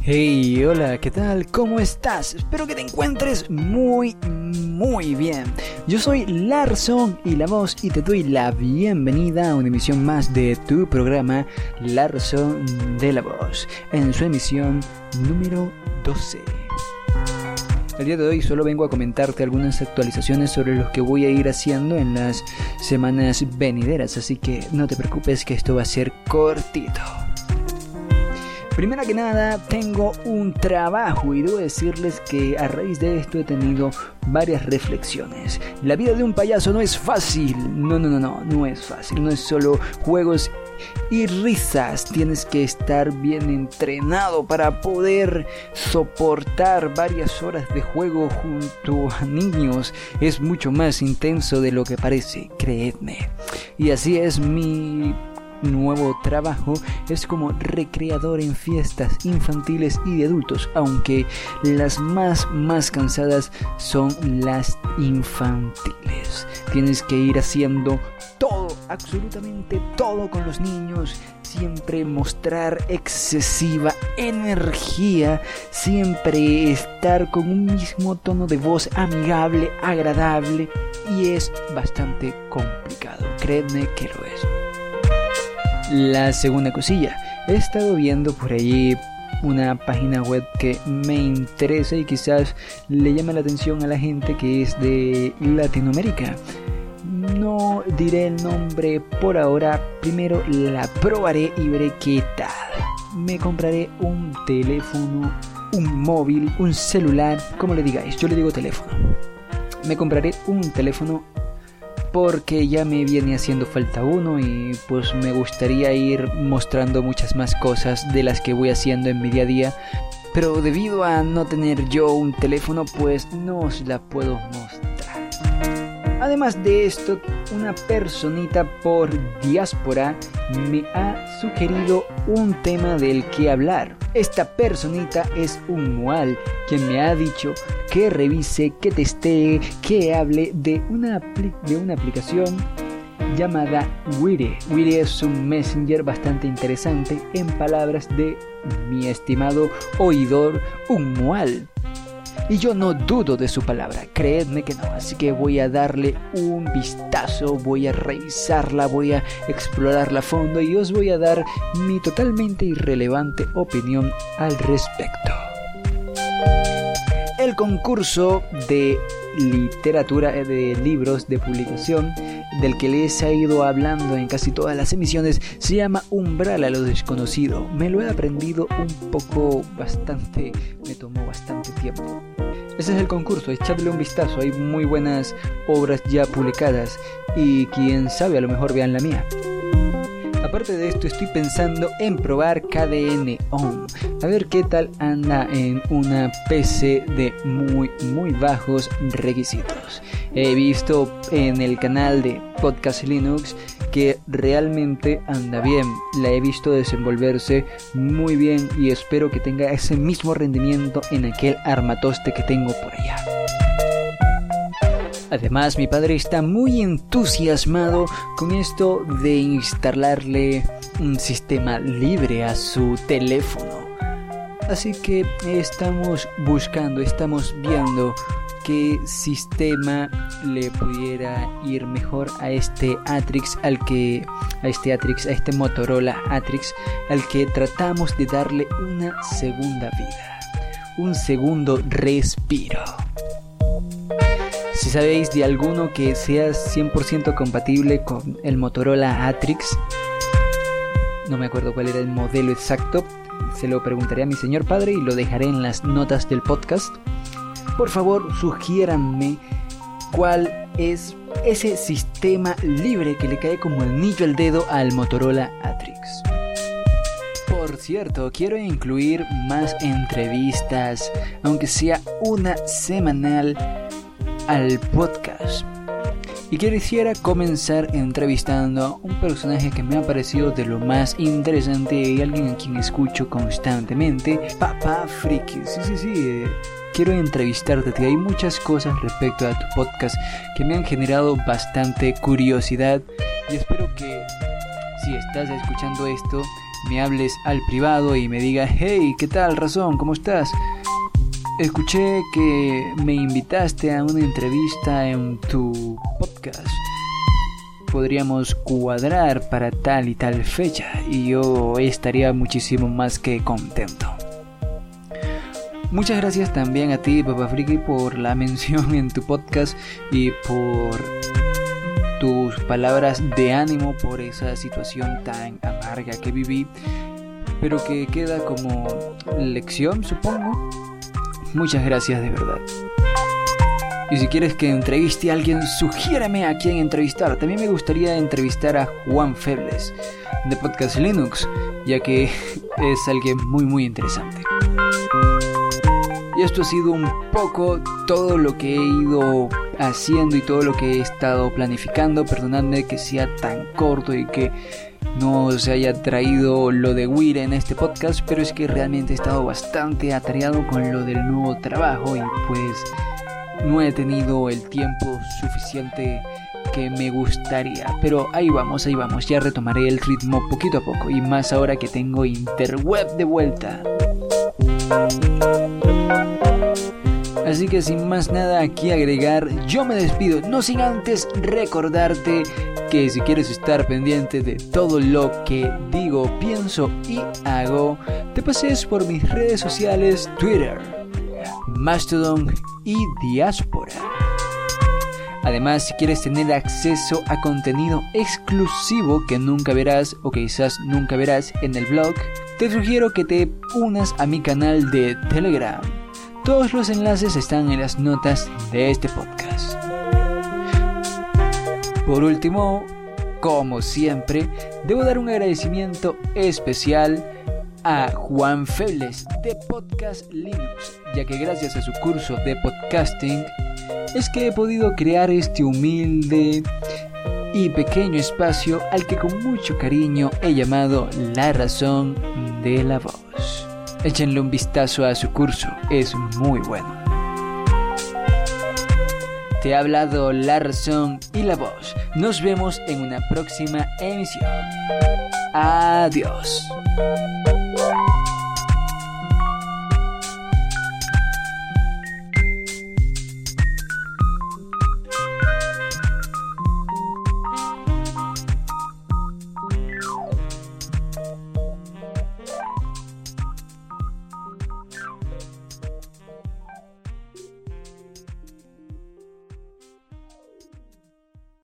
Hey, hola, ¿qué tal? ¿Cómo estás? Espero que te encuentres muy bien. Yo soy Larson y la voz y te doy la bienvenida a una emisión más de tu programa Larson de la Voz, en su emisión número 12. El día de hoy solo vengo a comentarte algunas actualizaciones sobre lo que voy a ir haciendo en las semanas venideras, así que no te preocupes que esto va a ser cortito. Primero que nada, tengo un trabajo y debo decirles que a raíz de esto he tenido varias reflexiones. La vida de un payaso no es fácil. No es fácil. No es solo juegos y risas. Tienes que estar bien entrenado para poder soportar varias horas de juego junto a niños. Es mucho más intenso de lo que parece, creedme. Y así es mi nuevo trabajo, es como recreador en fiestas infantiles y de adultos, aunque las más cansadas son las infantiles. Tienes que ir haciendo todo, absolutamente todo con los niños, siempre mostrar excesiva energía, siempre estar con un mismo tono de voz amigable, agradable, y es bastante complicado, créeme que lo es. La segunda cosilla, he estado viendo por allí una página web que me interesa y quizás le llame la atención a la gente que es de Latinoamérica. No diré el nombre por ahora, primero la probaré y veré qué tal. Me compraré un teléfono, un móvil, un celular, como le digáis, yo le digo teléfono. Me compraré un teléfono porque ya me viene haciendo falta uno y pues me gustaría ir mostrando muchas más cosas de las que voy haciendo en mi día a día, pero debido a no tener yo un teléfono pues no os la puedo mostrar. Además de esto, una personita por diáspora me ha sugerido un tema del que hablar. Esta personita es un mual quien me ha dicho que revise, que testee, que hable de una aplicación llamada Wire. Wire es un messenger bastante interesante, en palabras de mi estimado oidor, un mual. Y yo no dudo de su palabra, creedme que no, así que voy a darle un vistazo, voy a revisarla, voy a explorarla a fondo y os voy a dar mi totalmente irrelevante opinión al respecto. El concurso de literatura, de libros de publicación, del que les he ido hablando en casi todas las emisiones, se llama Umbral a lo desconocido. Me lo he aprendido un poco bastante, me tomó bastante tiempo. Ese es el concurso, echadle un vistazo, hay muy buenas obras ya publicadas y quién sabe, a lo mejor vean la mía. Aparte de esto, estoy pensando en probar KDN On, a ver qué tal anda en una PC de muy bajos requisitos. He visto en el canal de Podcast Linux que realmente anda bien, la he visto desenvolverse muy bien y espero que tenga ese mismo rendimiento en aquel armatoste que tengo por allá. Además, mi padre está muy entusiasmado con esto de instalarle un sistema libre a su teléfono. Así que estamos viendo qué sistema le pudiera ir mejor a este Atrix, a este Motorola Atrix, al que tratamos de darle una segunda vida, un segundo respiro. Si sabéis de alguno que sea 100% compatible con el Motorola Atrix, no me acuerdo cuál era el modelo exacto, se lo preguntaré a mi señor padre y lo dejaré en las notas del podcast. Por favor, sugiéranme cuál es ese sistema libre que le cae como anillo al dedo al Motorola Atrix. Por cierto, quiero incluir más entrevistas, aunque sea una semanal, al podcast. Y quisiera comenzar entrevistando a un personaje que me ha parecido de lo más interesante y alguien a quien escucho constantemente, Papá Friki. Sí. Quiero entrevistarte, tío. Hay muchas cosas respecto a tu podcast que me han generado bastante curiosidad y espero que si estás escuchando esto me hables al privado y me digas: hey, ¿qué tal, Razón? ¿Cómo estás? Escuché que me invitaste a una entrevista en tu podcast. Podríamos cuadrar para tal y tal fecha y yo estaría muchísimo más que contento. Muchas gracias también a ti, Papa Friki, por la mención en tu podcast y por tus palabras de ánimo por esa situación tan amarga que viví, pero que queda como lección, supongo. Muchas gracias de verdad. Y si quieres que entreviste a alguien, sugiérame a quién entrevistar. También me gustaría entrevistar a Juan Febles de Podcast Linux, ya que es alguien muy interesante. Y esto ha sido un poco todo lo que he ido haciendo y todo lo que he estado planificando. Perdonadme que sea tan corto y que no se haya traído lo de Wire en este podcast, pero es que realmente he estado bastante atareado con lo del nuevo trabajo y pues no he tenido el tiempo suficiente que me gustaría. Pero ahí vamos, ya retomaré el ritmo poquito a poco, y más ahora que tengo Interweb de vuelta. Así que sin más nada aquí agregar, yo me despido, no sin antes recordarte que si quieres estar pendiente de todo lo que digo, pienso y hago, te pases por mis redes sociales, Twitter, Mastodon y Diáspora. Además, si quieres tener acceso a contenido exclusivo que nunca verás o que quizás nunca verás en el blog, te sugiero que te unas a mi canal de Telegram. Todos los enlaces están en las notas de este podcast. Por último, como siempre, debo dar un agradecimiento especial a Juan Febles de Podcast Linux, ya que gracias a su curso de podcasting es que he podido crear este humilde y pequeño espacio al que con mucho cariño he llamado La Razón de la Voz. Échenle un vistazo a su curso, es muy bueno. Te ha hablado La Razón y la Voz. Nos vemos en una próxima emisión. Adiós.